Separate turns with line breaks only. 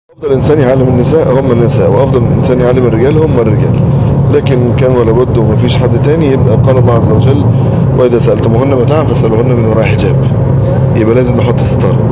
أفضل إنسان يعلم النساء هم النساء، وأفضل إنسان يعلم الرجال هم الرجال. لكن كان ولا بد ومفيش حد تاني، يبقى قال الله عز وجل: وإذا سألتموهن متاعا فاسألوهن من وراء حجاب. يبقى لازم نحط ستارة.